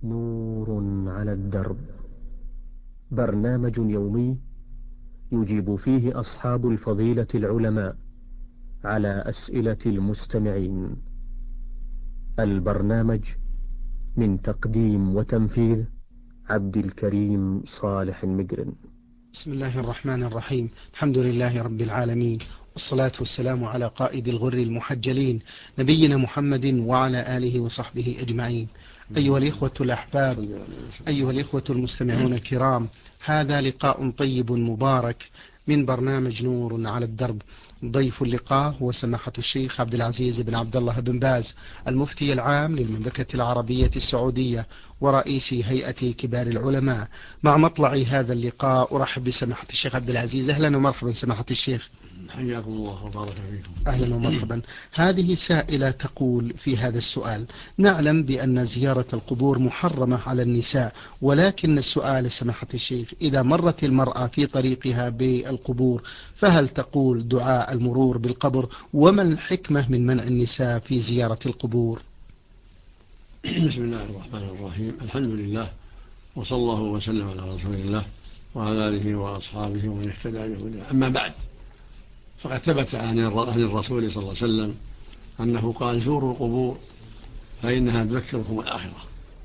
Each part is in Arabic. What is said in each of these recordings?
نور على الدرب، برنامج يومي يجيب فيه أصحاب الفضيلة العلماء على أسئلة المستمعين. البرنامج من تقديم وتنفيذ عبد الكريم صالح المقرن. بسم الله الرحمن الرحيم. الحمد لله رب العالمين، والصلاة والسلام على قائد الغر المحجلين نبينا محمد وعلى آله وصحبه أجمعين. أيها الإخوة الأحباب، أيها الإخوة المستمعون الكرام، هذا لقاء طيب مبارك من برنامج نور على الدرب. ضيف اللقاء هو سماحة الشيخ عبد العزيز بن عبد الله بن باز، المفتي العام للمملكة العربية السعودية ورئيس هيئة كبار العلماء. مع مطلع هذا اللقاء أرحب بسماحة الشيخ عبد العزيز. أهلا ومرحبا سماحة الشيخ. حياكم الله وبارك فيكم. أهلا ومرحبا. هذه سائلة تقول في هذا السؤال: نعلم بأن زيارة القبور محرمة على النساء، ولكن السؤال سماحة الشيخ، إذا مرت المرأة في طريقها بالقبور فهل تقول دعاء المرور بالقبر؟ وما الحكمة من منع النساء في زيارة القبور؟ بسم الله الرحمن الرحيم. الحمد لله، وصلى الله وسلم على رسول الله وعلى آله وأصحابه ومن اهتدى بهداه. أما بعد، فقد ثبت عن الرسول صلى الله عليه وسلم أنه قال: زوروا القبور فإنها تذكركم الآخرة.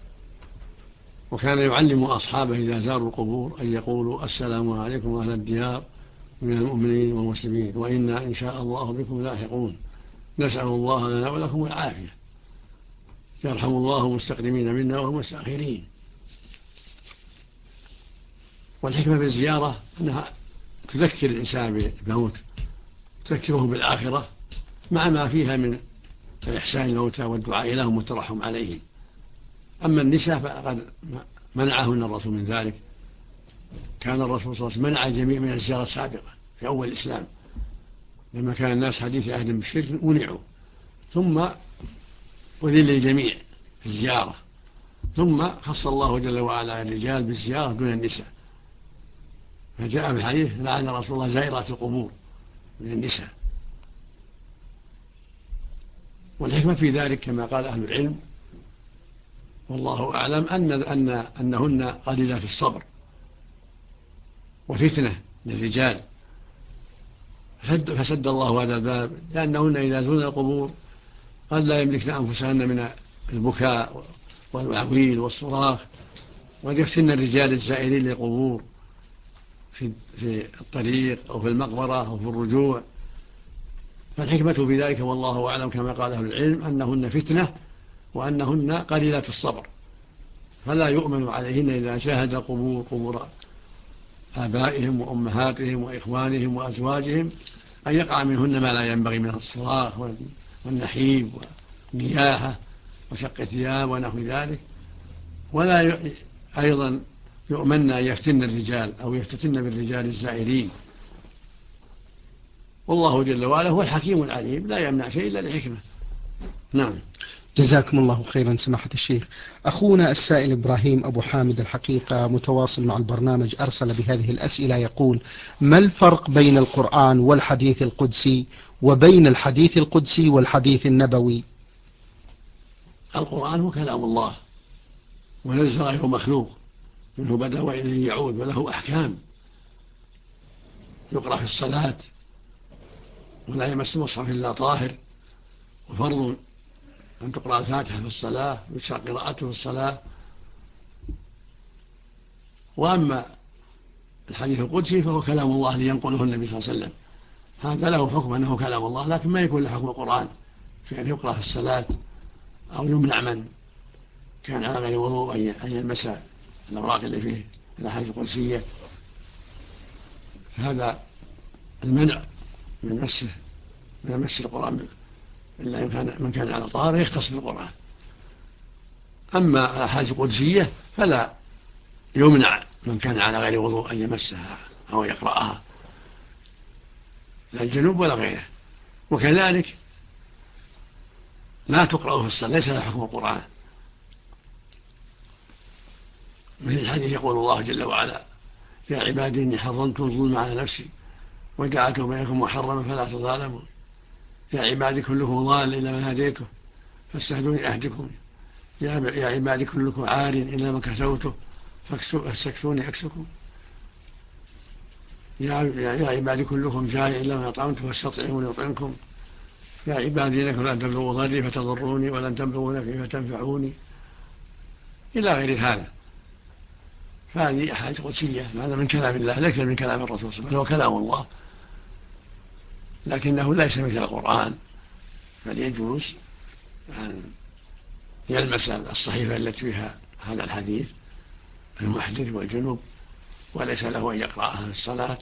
وكان يعلم أصحابه إذا زاروا القبور أن يقولوا: السلام عليكم أهل الديار من المؤمنين والمسلمين، وإنا إن شاء الله بكم لاحقون، نسأل الله لنا ولكم العافية، يرحم الله المستقدمين منا والمستأخرين. والحكمة بالزيارة أنها تذكر الإنسان بالموت، تذكره بالآخرة، مع ما فيها من الإحسان الموتى والدعاء لهم والترحم عليهم. أما النساء فقد منعهن الرسول من ذلك. كان الرسول صلى الله عليه وسلم منع الجميع من الزيارة السابقة في أول الإسلام، لما كان الناس حديث عهد بالشرك منعوا، ثم أذن للجميع في الزيارة، ثم خص الله جل وعلا الرجال بالزيارة دون النساء، فجاء في الحديث: لعن رسول الله زائرات القبور من النساء. والحكمة في ذلك كما قال أهل العلم والله أعلم أنهن قليلات الصبر وفتنة للرجال، فسد الله هذا الباب، لأنهن إذا زرن القبور قد لا يملكن أنفسهن من البكاء والعويل والصراخ، وقد يفتن الرجال الزائرين للقبور في الطريق أو في المقبرة أو في الرجوع. فالحكمة في ذلك والله أعلم كما قال أهل العلم أنهن فتنة، وأنهن قليلات الصبر، فلا يؤمن عليهن إذا شاهد قبور آبائهم وأمهاتهم وإخوانهم وأزواجهم أن يقع منهن ما لا ينبغي من الصراخ والنحيب والنياحة وشق الثياب ونحو ذلك. ولا أيضا يؤمن أن يفتن الرجال أو يفتتن بالرجال الزائرين. والله جل وعلا هو الحكيم العليم، لا يمنع شيء إلا لحكمة. نعم. جزاكم الله خيرا سماحة الشيخ. أخونا السائل إبراهيم أبو حامد الحقيقة متواصل مع البرنامج، أرسل بهذه الأسئلة يقول: ما الفرق بين القرآن والحديث القدسي، وبين الحديث القدسي والحديث النبوي؟ القرآن هو كلام الله ونزل غير مخلوق، منه بدأ وإليه يعود، وله أحكام يقرأ في الصلاة، ولا يمس مصحف إلا طاهر، وفرض أن تقرأ الفاتحة في الصلاة ويشرع قراءته في الصلاة. وأما الحديث القدسي فهو كلام الله لينقله النبي صلى الله عليه وسلم، هذا له حكم أنه كلام الله، لكن ما يكون له حكم القرآن في أن يقرأ في الصلاة، أو يمنع من كان على غير وضوء أن يلمس الأوراق اللي فيه الأحاديث القدسية. فهذا المنع من مس القرآن إلا من كان على طهارة يختص بالقرآن. أما الأحاديث القدسية فلا يمنع من كان على غير وضوء أن يمسها أو يقرأها، لا الجنوب ولا غيره. وكذلك لا تقرأ في الصلاة، ليس لها حكم القرآن. من الحديث يقول الله جل وعلا: يا عبادي إني حرمت الظلم على نفسي وجعلته بينكم محرما فلا تظالموا، يا عبادي كلكم ضال إلا من هديته فاستهدوني أهدكم، يا عبادي كلكم عار إلا من كسوته فاستكسوني أكسكم. يا عبادي كلكم جائع إلا من أطعمته فاستطعموني أطعمكم. يا عبادي إنكم لن تبلغوا ضري فتضروني ولن تبلغوا نفعي فتنفعوني، إلى غير هذا. فهذه أحاديث قدسية، هذا من كلام الله ليس من كلام الرسول صلى الله عليه وسلم، هو كلام الله لكنه ليس مثل القرآن، بل يجوز أن يلمس الصحيفة التي فيها هذا الحديث المحدث والجنوب وليس له أن يقرأها في الصلاة.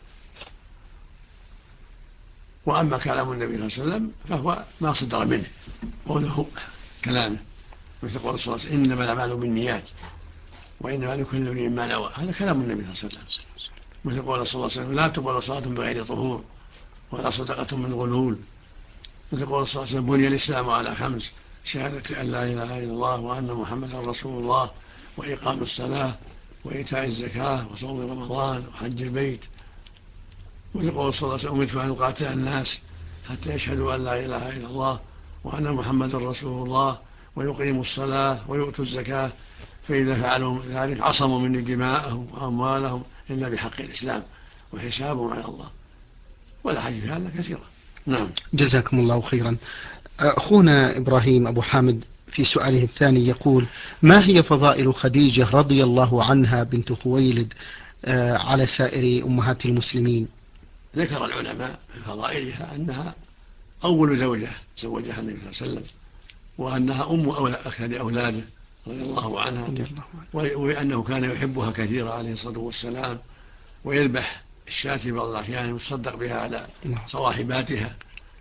وأما كلام النبي صلى الله عليه وسلم فهو ما صدر منه، قوله كلامه، مثل قول صلى الله عليه وسلم إنما الأعمال بالنيات وإنما لكل امرئ ما نوى، هذا كلام النبي صلى الله عليه وسلم. مثل قول صلى الله عليه وسلم لا تقبل صلاة بغير طهور ولا صدقة من غلول. مثل قول صلى الله عليه وسلم بني الإسلام على 5: شهادة أن لا إله إلا الله وأن محمدا رسول الله وإقام الصلاة وإيتاء الزكاة وصوم رمضان وحج البيت. مثل قول صلى الله عليه وسلم أمرت أن أقاتل الناس حتى يشهدوا أن لا إله إلا الله وأن محمدا رسول الله ويقيموا الصلاة ويؤتوا الزكاة فإذا فعلوا ذلك عصموا مني دماءهم وأموالهم إلا بحق الإسلام وحسابهم على الله. والأحاديث في هذا كثيرة. نعم. جزاكم الله خيرا. أخونا إبراهيم أبو حامد في سؤاله الثاني يقول: ما هي فضائل خديجة رضي الله عنها بنت خويلد على سائر أمهات المسلمين؟ ذكر العلماء من فضائلها أنها أول زوجة زوجها النبي صلى الله عليه وسلم، وأنها أم أولاده رضي الله عنها، وأنه كان يحبها كثيرا عليه الصلاة والسلام، ويذبح الشاة في بعض الأحيان ويتصدق بها على صواحباتها،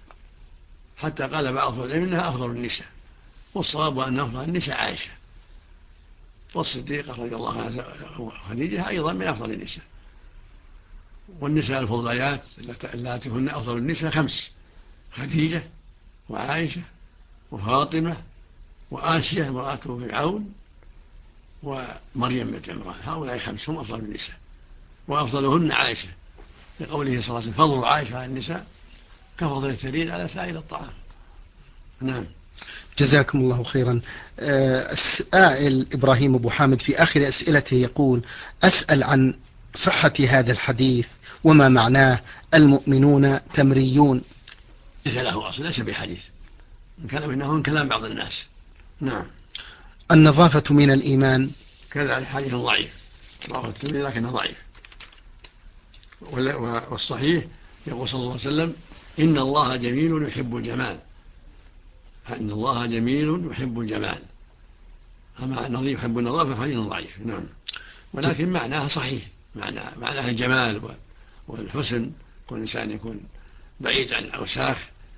حتى قال بعض العلماء إنها أفضل النساء، والصواب أن أفضل النساء عائشة، والصديقة رضي الله عنها خديجة أيضا من أفضل النساء. والنساء الفضليات التي هن أفضل النساء 5: خديجة وعائشة وفاطمة وآسيا امرأة فرعون ومريم بنت عمران، هؤلاء 5 هم أفضل النساء، وأفضلهن عائشة، لقوله صلى الله عليه وسلم فضل عائشة على النساء كفضل الثريد على سائر الطعام. نعم. جزاكم الله خيرا. السائل إبراهيم أبو حامد في آخر أسئلته يقول: أسأل عن صحة هذا الحديث وما معناه المؤمنون تمريون. ليس له أصل، ليس بحديث، من كلام بعض الناس. نعم. النظافة من الإيمان. كذا حديث ضعيف رواه الترمذي لكنه ضعيف. والصحيح يقول صلى الله عليه وسلم إن الله جميل يحب الجمال، إن الله جميل يحب الجمال. أما النظيف يحب النظافة فحديث ضعيف. نعم. ولكن معناها صحيح، معناها الجمال والحسن، كل إنسان يكون بعيد عن الأوساخ،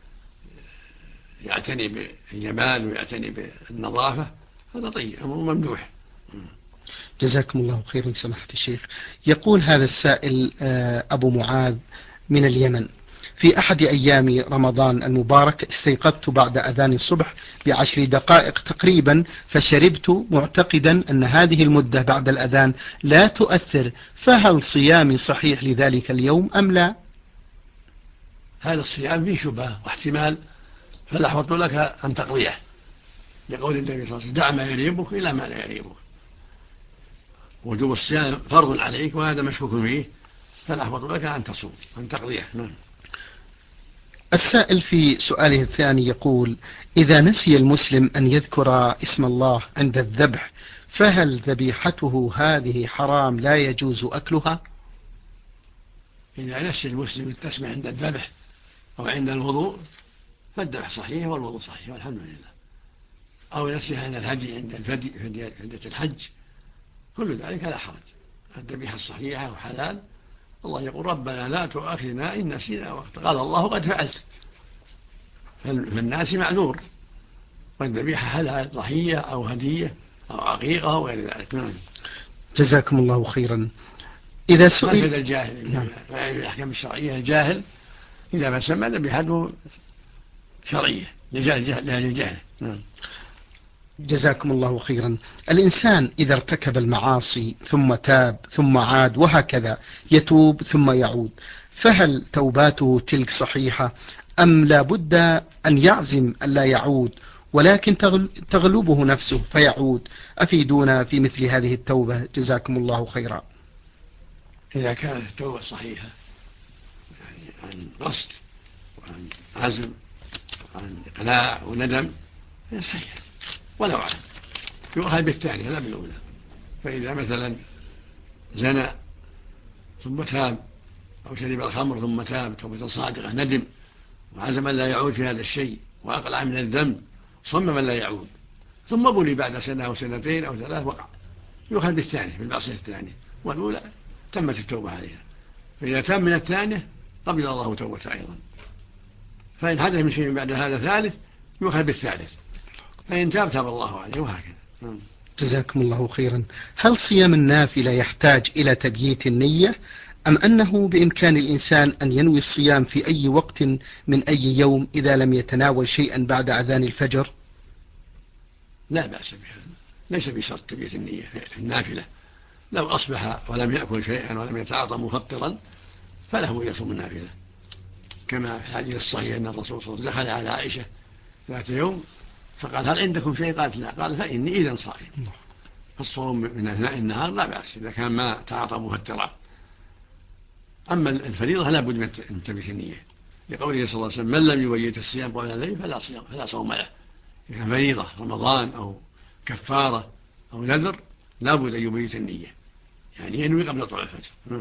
يعتني بالجمال ويعتني بالنظافة، هذا طيب أمر ممدوح. جزاكم الله خيرا سماحة الشيخ. يقول هذا السائل أبو معاذ من اليمن: في أحد أيام رمضان المبارك استيقظت بعد أذان الصبح ب10 دقائق تقريبا، فشربت معتقدا أن هذه المدة بعد الأذان لا تؤثر، فهل صيامي صحيح لذلك اليوم أم لا؟ هذا الصيام فيه شبهة واحتمال، فالأحوط لك أن تقضيه، لقول النبي صلى الله عليه وسلم دع ما يريبك إلى ما لا يريبك. وجوب الصيام فرض عليك وهذا مشكوك فيه، فالأحوط لك أن تصوم، أن تقضيه. نعم. السائل في سؤاله الثاني يقول: إذا نسي المسلم أن يذكر اسم الله عند الذبح، فهل ذبيحته هذه حرام لا يجوز أكلها؟ إذا نسي المسلم التسمية عند الذبح أو عند الوضوء فالذبح صحيح والوضوء صحيح والحمد لله، أو نسيها عند الهدي عند فدية الحج، كل ذلك لا حرج، الذبيحة الصحيحة وحلال. الله يقول ربنا لا تؤاخذنا إن نسينا وقت، قال الله قد فعلت، فالناس معذور، والذبيحة حلال، ضحية أو هدية أو عقيقة أو غير ذلك. نعم. جزاكم الله خيرا. إذا سئل هكذا الجاهل، نعم، الأحكام الشرعية الجاهل إذا ما سمى ذبيحته شرعية للجهل. نعم. جزاكم الله خيرا. الإنسان إذا ارتكب المعاصي ثم تاب ثم عاد وهكذا يتوب ثم يعود، فهل توباته تلك صحيحة أم لا بد أن يعزم أن لا يعود ولكن تغلبه نفسه فيعود. أفيدونا في مثل هذه التوبة جزاكم الله خيرا. إذا كانت التوبة صحيحة يعني عن قصد وعن عزم وعن إقلاع وندم هي صحيحة ولو عزم يؤخذ بالثانية لا بالأولى. فإذا مثلا زنى ثم تاب أو شرب الخمر ثم تاب توبة صادقة ندم وعزم أن لا يعود في هذا الشيء وأقلع من الذنب صمم أن لا يعود ثم بلي بعد سنة أو سنتين أو ثلاث وقع يؤخذ بالثانية بالمعصية الثانية والأولى تمت التوبة عليها. فإذا تاب من الثانية قبل الله توبته أيضا. فإن حدث من شيء بعد هذا ثالث يؤخذ بالثالث فإن تاب تاب الله عليه وهكذا. جزاكم الله خيرا. هل صيام النافلة يحتاج إلى تبييت النية أم أنه بإمكان الإنسان أن ينوي الصيام في أي وقت من أي يوم إذا لم يتناول شيئا بعد أذان الفجر؟ لا بأس بهذا، ليس بشرط تبييت النية في النافلة. لو أصبح ولم يأكل شيئا ولم يتعاطى مفطرا فله يصوم النافلة، كما في الحديث الصحيح أن الرسول صلى الله عليه وسلم دخل على عائشة ذات يوم فقال هل عندكم شيء؟ قالت لا. قال فإني إذا صائم. فالصوم من أثناء النهار لا بأس إذا كان ما تعاطى مفطرات. أما الفريضة لا بد من تبييت النية، لقوله صلى الله عليه وسلم من لم يبيت الصيام قبل الليل فلا صوم له. إذا فريضة رمضان أو كفارة أو نذر لا بد أن يبيت النية، يعني ينوي قبل طلوع الفجر.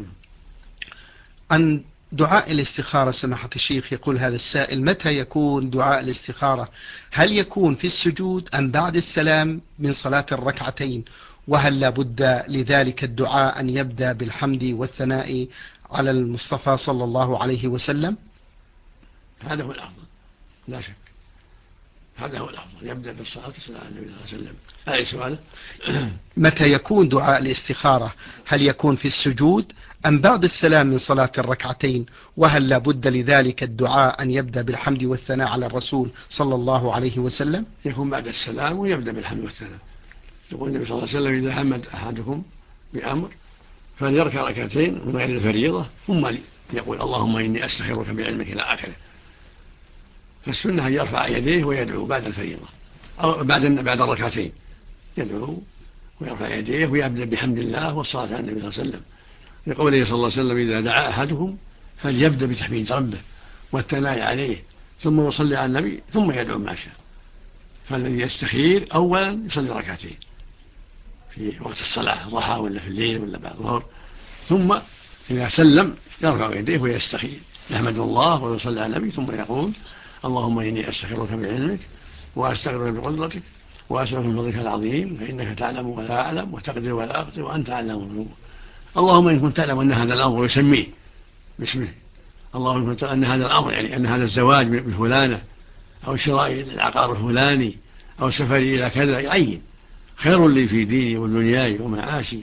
عن دعاء الاستخارة سماحة الشيخ يقول هذا السائل متى يكون دعاء الاستخارة؟ هل يكون في السجود أم بعد السلام من صلاة الركعتين؟ وهل لابد لذلك الدعاء أن يبدأ بالحمد والثناء على المصطفى صلى الله عليه وسلم؟ هذا هو الأفضل لا شك، هذا هو الأفضل يبدأ بالصلاة والسلام على النبي صلى الله عليه وسلم. هذا سؤاله. متى يكون دعاء الاستخارة؟ هل يكون في السجود أم بعد السلام من صلاة الركعتين؟ وهل لابد لذلك الدعاء أن يبدأ بالحمد والثناء على الرسول صلى الله عليه وسلم؟ يكون بعد السلام ويبدأ بالحمد والثناء. يقول النبي صلى الله عليه وسلم إذا همت أحدكم بأمر فليركع ركعتين من غير الفريضة ثم يقول اللهم إني أستخيرك بعلمك إلى آخره. فالسنة أن يرفع يديه ويدعو بعد الفريضة أو بعد الركعتين يدعو ويرفع يديه ويبدأ بحمد الله والصلاة على النبي صلى الله عليه وسلم، لقوله صلى الله عليه وسلم إذا دعا أحدهم فليبدأ بتحميد ربه والثناء عليه ثم يصلي على النبي ثم يدعو ما شاء. فالذي يستخير أولا يصلي ركعتين في وقت الصلاة ضحى ولا في الليل ولا بعد الظهر، ثم إذا سلم يرفع يديه ويستخير يحمد الله ويصلي على النبي ثم يقول اللهم إني أستخيرك بعلمك وأستغفرك بقدرتك وأسألك من فضلك العظيم فإنك تعلم ولا أعلم وتقدر ولا أقدر وأنت أعلم الغيوب. اللهم إن كنت تعلم أن هذا الأمر ويسميه باسمه، اللهم إن كنت أن هذا الأمر يعني أن هذا الزواج بفلانة أو شراء العقار الفلاني أو سفري إلى كذا يعين خير لي في ديني ودنياي ومعاشي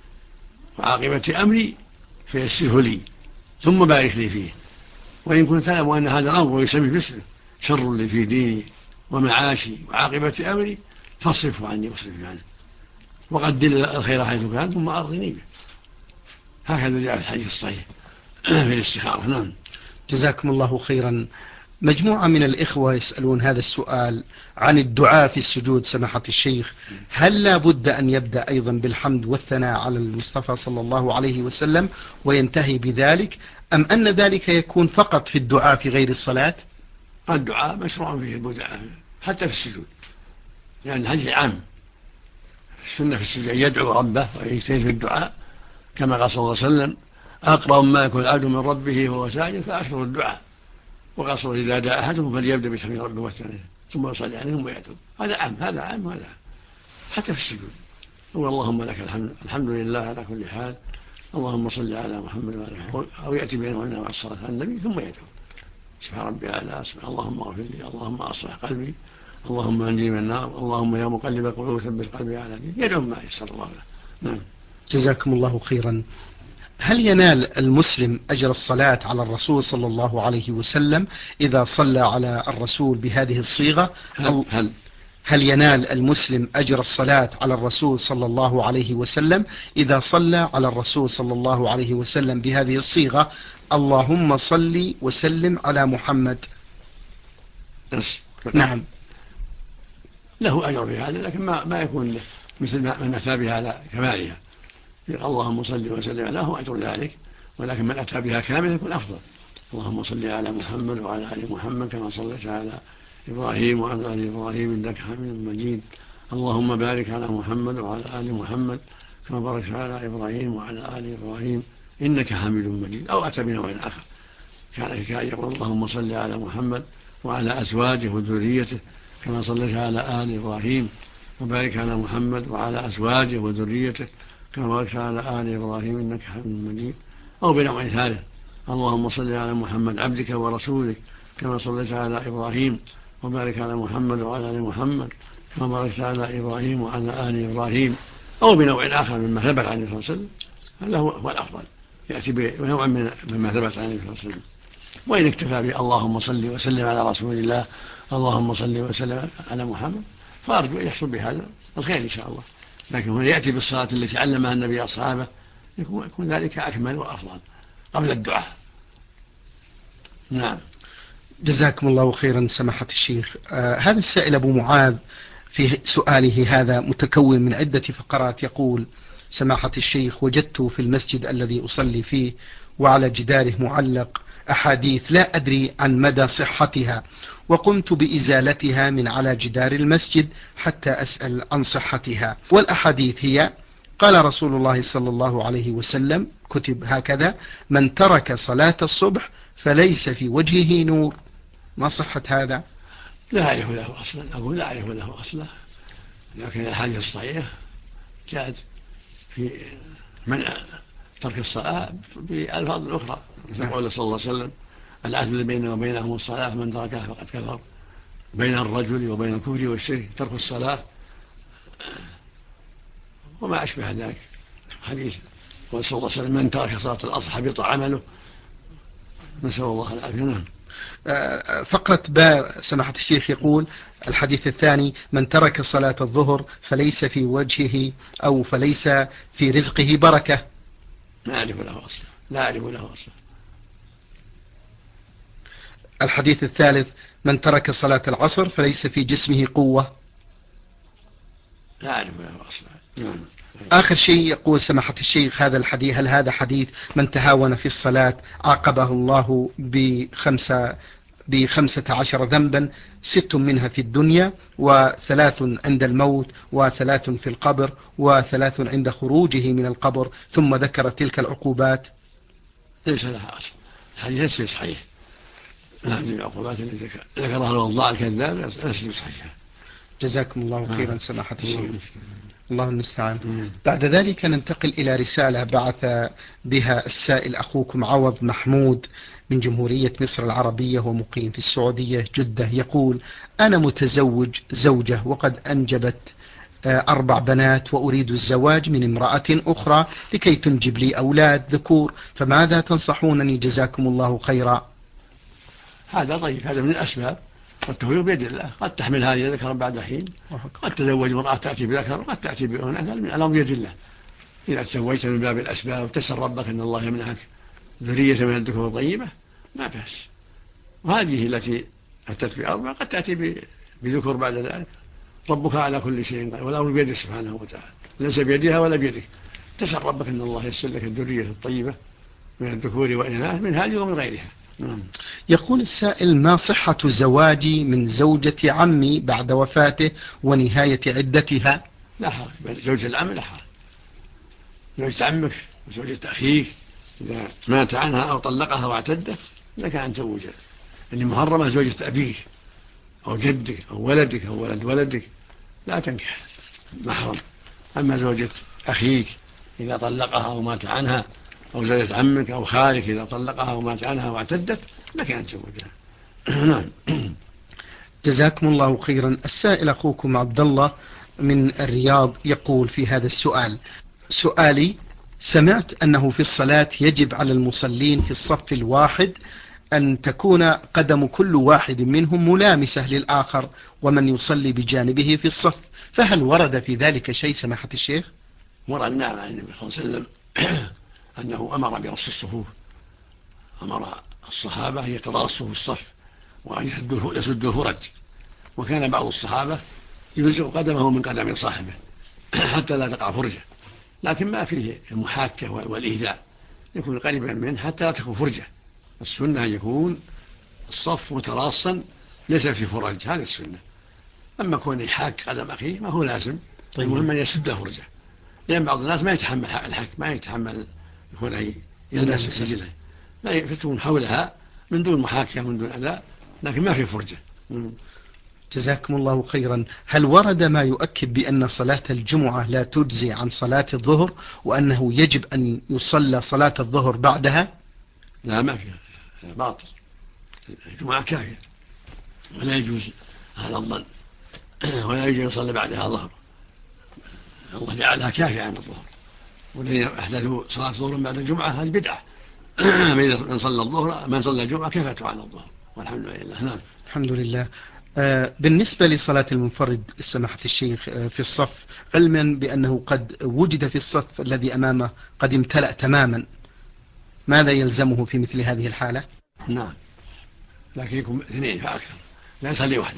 وعاقبة أمري فيسره لي ثم بارك لي فيه. وإن كنت تعلم أن هذا الأمر ويسميه باسمه شر لي في ديني ومعاشي وعاقبة أمري فاصرفه عني واصرف عنه وقدر الخير حيث كان ثم أرضني به. هكذا جاء في الحديث الصحيح في الاستخارة. نعم. جزاكم الله خيرا. مجموعة من الإخوة يسألون هذا السؤال عن الدعاء في السجود سماحة الشيخ، هل لا بد أن يبدأ أيضا بالحمد والثناء على المصطفى صلى الله عليه وسلم وينتهي بذلك، أم أن ذلك يكون فقط في الدعاء في غير الصلاة؟ الدعاء مشروع فيه البدعاء حتى في السجود، لأن الحديث عام. السنة في السجود أن يدعو ربه ويجتهد في الدعاء كما قال صلى الله عليه وسلم أقرب ما يكون العبد من ربه وهو ساجد فأكثر الدعاء. وقال صلى الله عليه وسلم إذا دعا أحدهم فليبدأ بتحميد ربه والثناء ثم يصلي عليهم ويدعو. هذا عام هذا عام وهذا حتى في السجود. اللهم لك الحمد الحمد لله على كل حال اللهم صل على محمد وعلى آله، أو يأتي بينهن مع الصلاة على النبي ثم يدعو سبحان ربي الأعلى سبحان اللهم اغفر لي اللهم أصلح قلبي اللهم أنجني من النار اللهم يا مقلب القلوب ثبت قلبي على دينك. يدعو ما يسر الله له. نعم. جزاكم الله خيرا. هل ينال المسلم أجر الصلاة على الرسول صلى الله عليه وسلم إذا صلى على الرسول بهذه الصيغة؟ هل ينال المسلم أجر الصلاة على الرسول صلى الله عليه وسلم إذا صلى على الرسول صلى الله عليه وسلم بهذه الصيغة اللهم صل وسلم على محمد؟ بس. نعم. له أجر في هذا، لكن ما يكون له مثل من أتى بها على كمالها. اللهم صل وسلم على له أجر ذلك، ولكن من أتى بها كامل يكون أفضل. اللهم صل على محمد وعلى آل محمد كما صليت على إبراهيم وعلى آل إبراهيم إنك حميد مجيد. اللهم بارك على محمد وعلى آل محمد كما باركت على إبراهيم وعلى آل إبراهيم إنك حميد مجيد. أو أتى بنوع آخر كان يقول اللهم صل على محمد وعلى أزواجه وذريته كما صليت على آل إبراهيم وبارك على محمد وعلى أزواجه وذريته كما باركت على آل إبراهيم إنك حميد مجيد. أو بنوع ثالث اللهم صل على محمد عبدك ورسولك كما صليت على إبراهيم وبارك على محمد وعلى آل محمد كما باركت على إبراهيم وعلى آل إبراهيم. أو بنوع آخر مما ثبت عن النبي صلى الله عليه وسلم، هذا هو الأفضل، يأتي بنوع مما ثبت عن النبي صلى الله عليه وسلم. وإن اكتفى اللهم صل وسلم على رسول الله اللهم صل وسلم على محمد فأرجو أن يحصل بهذا الخير إن شاء الله. لكن هنا يأتي بالصلاة التي علمها النبي أصحابه يكون ذلك أكمل وأفضل قبل الدعاء. نعم. جزاكم الله خيرا سماحة الشيخ. هذا السائل أبو معاذ في سؤاله هذا متكون من عدة فقرات، يقول: سماحة الشيخ، وجدت في المسجد الذي أصلي فيه وعلى جداره معلق أحاديث لا أدري عن مدى صحتها، وقمت بإزالتها من على جدار المسجد حتى أسأل عن صحتها. والأحاديث هي: قال رسول الله صلى الله عليه وسلم، كتب هكذا: من ترك صلاة الصبح فليس في وجهه نور. ما صحة هذا؟ لا أعرف له أصلا، أقول لا أعرف له أصلا، لكن الحديث الصحيح جاءت في منع ترك الصلاة بألفاظ أخرى، مثل قول صلى الله عليه وسلم: العهد الذي بيننا وبينهم الصلاة من تركها فقد كفر. بين الرجل وبين الكفر والشرك ترك الصلاة وما أشبه ذلك. حديث قول صلى الله عليه وسلم: من ترك صلاة العصر حبط عمله. نسأل الله العافية. نعم. فقرة باء سماحة الشيخ يقول الحديث الثاني: من ترك صلاة الظهر فليس في وجهه أو فليس في رزقه بركة. لا أعرف له أصلا، لا أعرف له أصلا. الحديث الثالث: من ترك صلاة العصر فليس في جسمه قوة. لا أعرف له أصلا. نعم. آخر شيء يقول سماحة الشيخ هذا الحديث: هل هذا حديث من تهاون في الصلاة عاقبه الله ب15 ذنبا، 6 منها في الدنيا، و3 عند الموت، و3 في القبر، و3 عند خروجه من القبر، ثم ذكر تلك العقوبات؟ ليس لها أصل، الحديث ليس صحيح. هذه العقوبات التي ذكرها الوضاع الكذاب ليست صحيحة. جزاكم الله خيرا سماحة الشيخ. الله المستعان. بعد ذلك ننتقل إلى رسالة بعث بها السائل أخوكم عوض محمود من جمهورية مصر العربية ومقيم في السعودية جدة. يقول: أنا متزوج زوجة وقد أنجبت 4 بنات، وأريد الزواج من امرأة أخرى لكي تنجب لي أولاد ذكور، فماذا تنصحونني جزاكم الله خيرا؟ هذا طيب، هذا من الأسباب، والتفويض بيد الله. قد تحمل هذه ذكرا بعد حين، قد تزوج امرأة تأتي بذكر وقد تأتي بأنثى، الأمر بيد الله. إذا تزوجت من باب الأسباب وتسأل ربك أن الله يمنحك ذرية من الذكور طيبة ما بأس. وهذه التي أتت ب4 قد تأتي بذكر بعد ذلك. ربك على كل شيء قدير، والأمر بيده سبحانه وتعالى، ليس بيدها ولا بيدك. تسأل ربك أن الله يسر لك الذرية الطيبة من الذكور والإناث من هذه ومن غيرها. يقول السائل: ما صحة زواجي من زوجة عمي بعد وفاته ونهاية عدتها؟ لا حرج، زوجة العم لا حرج. زوجة عمك وزوجة أخيك إذا مات عنها أو طلقها واعتدت لك أن تزوجها. اللي محرمة زوجة أبيك أو جدك أو ولدك أو ولد ولدك لا تنكح، محرم. أما زوجة أخيك إذا طلقها أو مات عنها، أو زوجة عمك أو خالك إذا طلقها ومات عنها واعتدت لك أن تزوجها. نعم. جزاكم الله خيرا. السائل أخوكم عبد الله من الرياض يقول في هذا السؤال: سؤالي: سمعت أنه في الصلاة يجب على المصلين في الصف الواحد أن تكون قدم كل واحد منهم ملامسة للآخر ومن يصلي بجانبه في الصف، فهل ورد في ذلك شيء سماحة الشيخ؟ ورد نعم عن النبي صلى الله عليه وسلم أنه أمر برص الصفوف، أمر الصحابة يتراصوا في الصف وأن يسدوا الفرج. وكان بعض الصحابة يلزق قدمه من قدم صاحبه حتى لا تقع فرجة، لكن ما فيه المحاكة والإيذاء، يكون قريبا منه حتى لا تكون فرجة. السنة أن يكون الصف متراصا ليس في فرج، هذه السنة. أما كون يحاك قدم أخيه ما هو لازم. طيب. المهم أن يسد فرجة، لأن بعض الناس ما يتحمل الحك، ما يتحمل يكون يلمس رجله، لا يفتون حولها من دون محاكاة من دون أذى، لكن ما في فرجة. جزاكم الله خيرا. هل ورد ما يؤكد بأن صلاة الجمعة لا تجزي عن صلاة الظهر، وأنه يجب أن يصلى صلاة الظهر بعدها؟ لا، ما فيها، باطل. الجمعة كافية ولا يجوز هذا الظن ولا يجوز يصلي بعدها ظهر. الله جعلها كافية عن الظهر، والذين أحدثوا صلاة الظهر بعد الجمعة هذه بدعة. من صلى الظهر من صلى الجمعة كفته عن الظهر، والحمد لله. نعم. الحمد لله. بالنسبة لصلاة المنفرد سماحة الشيخ في الصف، علما بأنه قد وجد في الصف الذي أمامه قد امتلأ تماما، ماذا يلزمه في مثل هذه الحالة؟ نعم، لكن يكون اثنين فأكثر، لا يصلي وحده،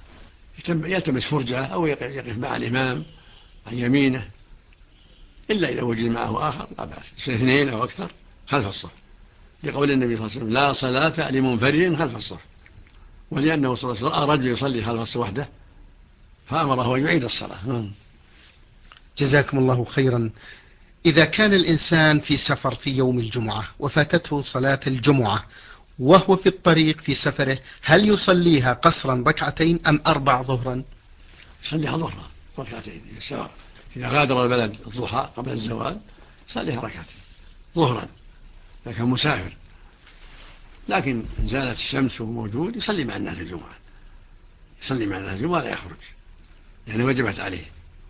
يلتمس فرجة أو يقف مع الإمام عن يمينه، إلا إذا وجد معه آخر لا بأس، يصير اثنين أو أكثر خلف الصف، لقول النبي صلى الله عليه وسلم: لا صلاة لمنفرد خلف الصف. ولأنه صلى الله عليه وسلم رجل يصلي خلف الصف وحده فأمره أن يعيد الصلاة. جزاكم الله خيرا. إذا كان الإنسان في سفر في يوم الجمعة وفاتته صلاة الجمعة وهو في الطريق في سفره، هل يصليها قصرا ركعتين أم 4 ظهرا؟ يصليها ظهرا ركعتين سواء. إذا غادر البلد الضحى قبل الزوال يصليها ركعتين ظهرا إذا كان مسافر، لكن إن زالت الشمس وهو موجود يصلي مع الناس الجمعة، يصلي مع الناس الجمعة لا يخرج، يعني وجبت عليه،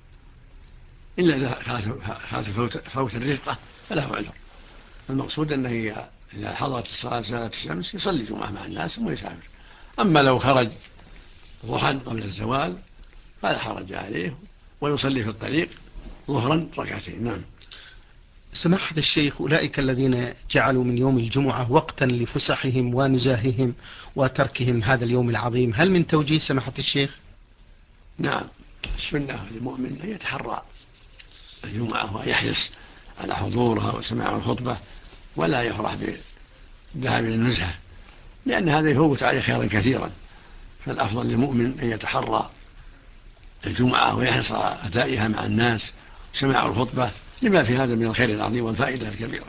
إلا إذا خاف فوت الرفقة فله عذر. المقصود أنه إذا حضرت الصلاة زالت الشمس يصلي جمعة مع الناس ثم يسافر. أما لو خرج ضحى قبل الزوال فلا حرج عليه ويصلي في الطريق ظهرا ركعتين. نعم. سماحة الشيخ، أولئك الذين جعلوا من يوم الجمعة وقتا لفسحهم ونزاههم وتركهم هذا اليوم العظيم، هل من توجيه سماحة الشيخ؟ نعم، السنة للمؤمن أن يتحرى الجمعة ويحرص على حضورها وسماع الخطبة، ولا يفرح بالذهاب إلى النزهة، لأن هذا يفوت عليه خيرا كثيرا. فالأفضل للمؤمن أن يتحرى الجمعة ويحرص على أدائها مع الناس وسماع الخطبة، لما في هذا من الخير العظيم والفائدة الكبيرة.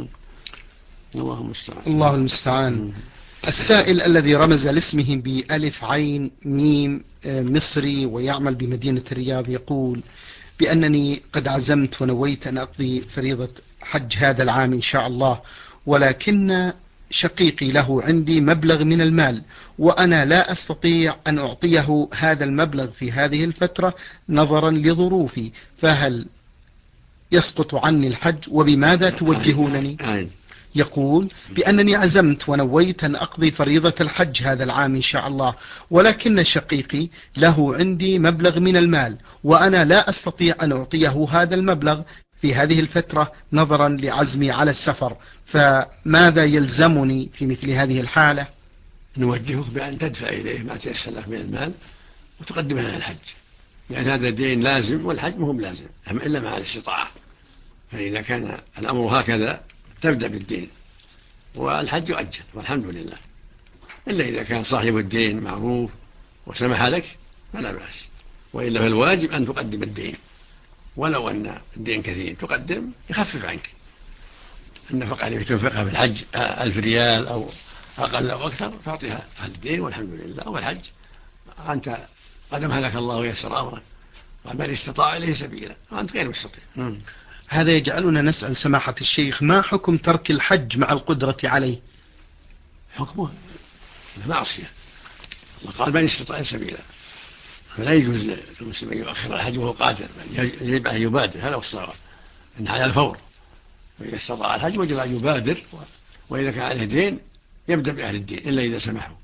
الله المستعان. الله المستعان. السائل الذي رمز لاسمه بألف عين ميم مصري ويعمل بمدينة الرياض يقول بأنني قد عزمت ونويت أن أقضي فريضة حج هذا العام إن شاء الله، ولكن شقيقي له عندي مبلغ من المال وأنا لا أستطيع أن أعطيه هذا المبلغ في هذه الفترة نظرا لظروفي، فهل يسقط عني الحج وبماذا توجهونني؟ يقول بأنني عزمت ونويت أن أقضي فريضة الحج هذا العام إن شاء الله، ولكن شقيقي له عندي مبلغ من المال وأنا لا أستطيع أن أعطيه هذا المبلغ في هذه الفترة نظرا لعزمي على السفر، فماذا يلزمني في مثل هذه الحالة؟ نوجهك بأن تدفع إليه ما تيسر لك من المال وتقدمه على الحج، لأن هذا الدين لازم والحج مهم لازم إلا مع الاستطاعة. فإذا كان الأمر هكذا تبدأ بالدين والحج يؤجل والحمد لله، إلا إذا كان صاحب الدين معروف وسمح لك فلا بأس، وإلا فالواجب أن تقدم الدين، ولو أن الدين كثير تقدم يخفف عنك النفقة التي تنفقها في الحج 1000 ريال أو أقل أو أكثر، فأعطيها الدين والحمد لله. والحج أنت قدمها لك الله ويسر أمرك ومن استطاع إليه سبيلا وأنت غير مستطيع. هذا يجعلنا نسأل سماحة الشيخ ما حكم ترك الحج مع القدرة عليه؟ حكمه معصية، الله قال من استطاع سبيلا، فلا يجوز للمسلم أن يؤخر الحج وهو قادر، يجب أن يبادر، هذا هو الصواب، إن على الفور، فإذا استطاع الحج وجب أن يبادر، وإذا كان عليه دين يبدأ بأهل الدين إلا إذا سمحوا.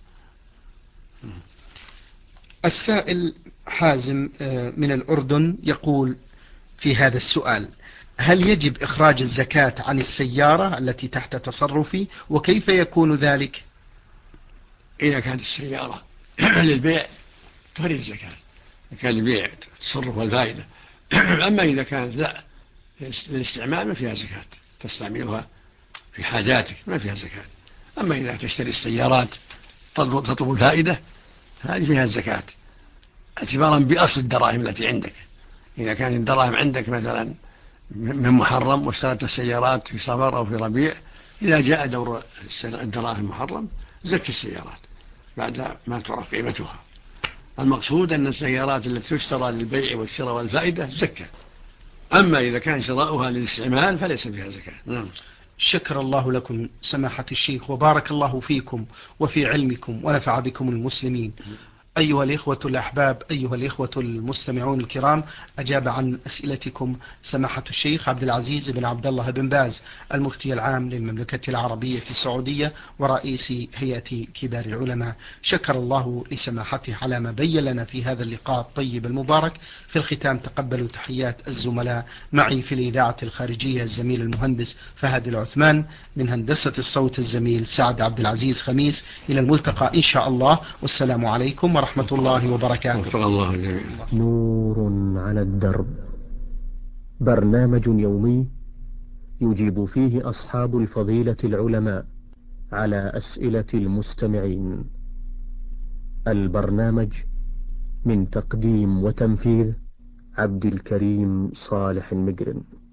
السائل حازم من الأردن يقول في هذا السؤال: هل يجب إخراج الزكاة عن السيارة التي تحت تصرفي، وكيف يكون ذلك؟ إذا كانت السيارة للبيع تخرج الزكاة، كان لبيع التصرف والفائدة. أما إذا كانت لا للاستعمال ما فيها زكاة، تستعملها في حاجاتك ما فيها زكاة. أما إذا تشتري السيارات تطلب الفائدة هذه فيها الزكاة اعتبارا بأصل الدراهم التي عندك. إذا كان الدراهم عندك مثلا من محرم واشتريت السيارات في صفر أو في ربيع، إذا جاء دور الدراهم محرم زكي السيارات بعد ما تعرف قيمتها. المقصود أن السيارات التي تشترى للبيع والشراء والفائدة زكاة. أما إذا كان شراؤها للاستعمال فليس فيها زكاة. نعم. شكر الله لكم سماحة الشيخ وبارك الله فيكم وفي علمكم ونفع بكم المسلمين. أيها الإخوة الأحباب، أيها الإخوة المستمعون الكرام، أجاب عن أسئلتكم سماحة الشيخ عبد العزيز بن عبد الله بن باز المفتي العام للمملكة العربية السعودية ورئيس هيئة كبار العلماء. شكر الله لسماحته على ما بين لنا في هذا اللقاء الطيب المبارك. في الختام تقبلوا تحيات الزملاء معي في الإذاعة الخارجية الزميل المهندس فهد العثمان، من هندسة الصوت الزميل سعد عبد العزيز خميس. إلى الملتقى إن شاء الله، والسلام عليكم ورحمة الله وبركاته. الله جميعا. نور على الدرب، برنامج يومي يجيب فيه أصحاب الفضيلة العلماء على أسئلة المستمعين. البرنامج من تقديم وتنفيذ عبد الكريم صالح المجرم.